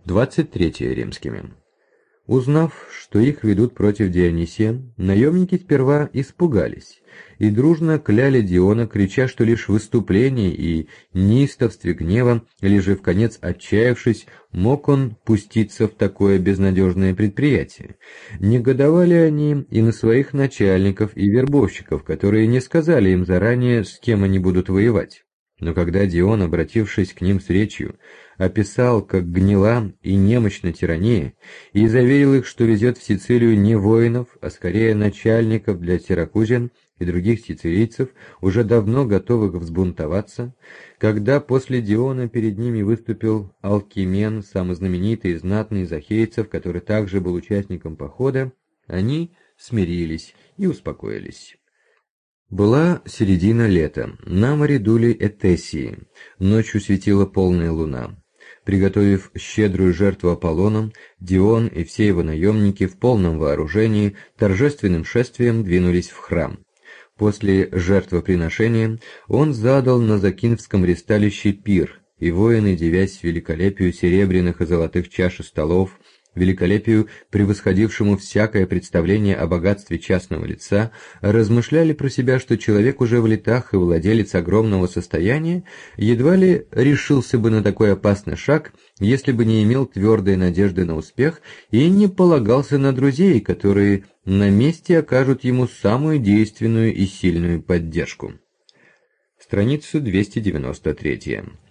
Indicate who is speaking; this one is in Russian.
Speaker 1: 23 римскими. Узнав, что их ведут против Дионисия, наемники сперва испугались и дружно кляли Диона, крича, что лишь в выступлении и неистовстве гнева, или же вконец отчаявшись, мог он пуститься в такое безнадежное предприятие. Негодовали они и на своих начальников и вербовщиков, которые не сказали им заранее, с кем они будут воевать. Но когда Дион, обратившись к ним с речью, описал, как гнила и немощна тирания, и заверил их, что везет в Сицилию не воинов, а скорее начальников для сиракузян и других сицилийцев, уже давно готовых взбунтоваться, когда после Диона перед ними выступил Алкимен, самый знаменитый и знатный из ахейцев, который также был участником похода, они смирились и успокоились. Была середина лета, на море дули Этесии, ночью светила полная луна. Приготовив щедрую жертву Аполлону, Дион и все его наемники в полном вооружении торжественным шествием двинулись в храм. После жертвоприношения он задал на Закинфском ристалище пир, и воины, дивясь великолепию серебряных и золотых чаш и столов, великолепию, превосходившему всякое представление о богатстве частного лица, размышляли про себя, что человек уже в летах и владелец огромного состояния едва ли решился бы на такой опасный шаг, если бы не имел твердой надежды на успех и не полагался на друзей, которые на месте окажут ему самую действенную и сильную поддержку. Страница 293.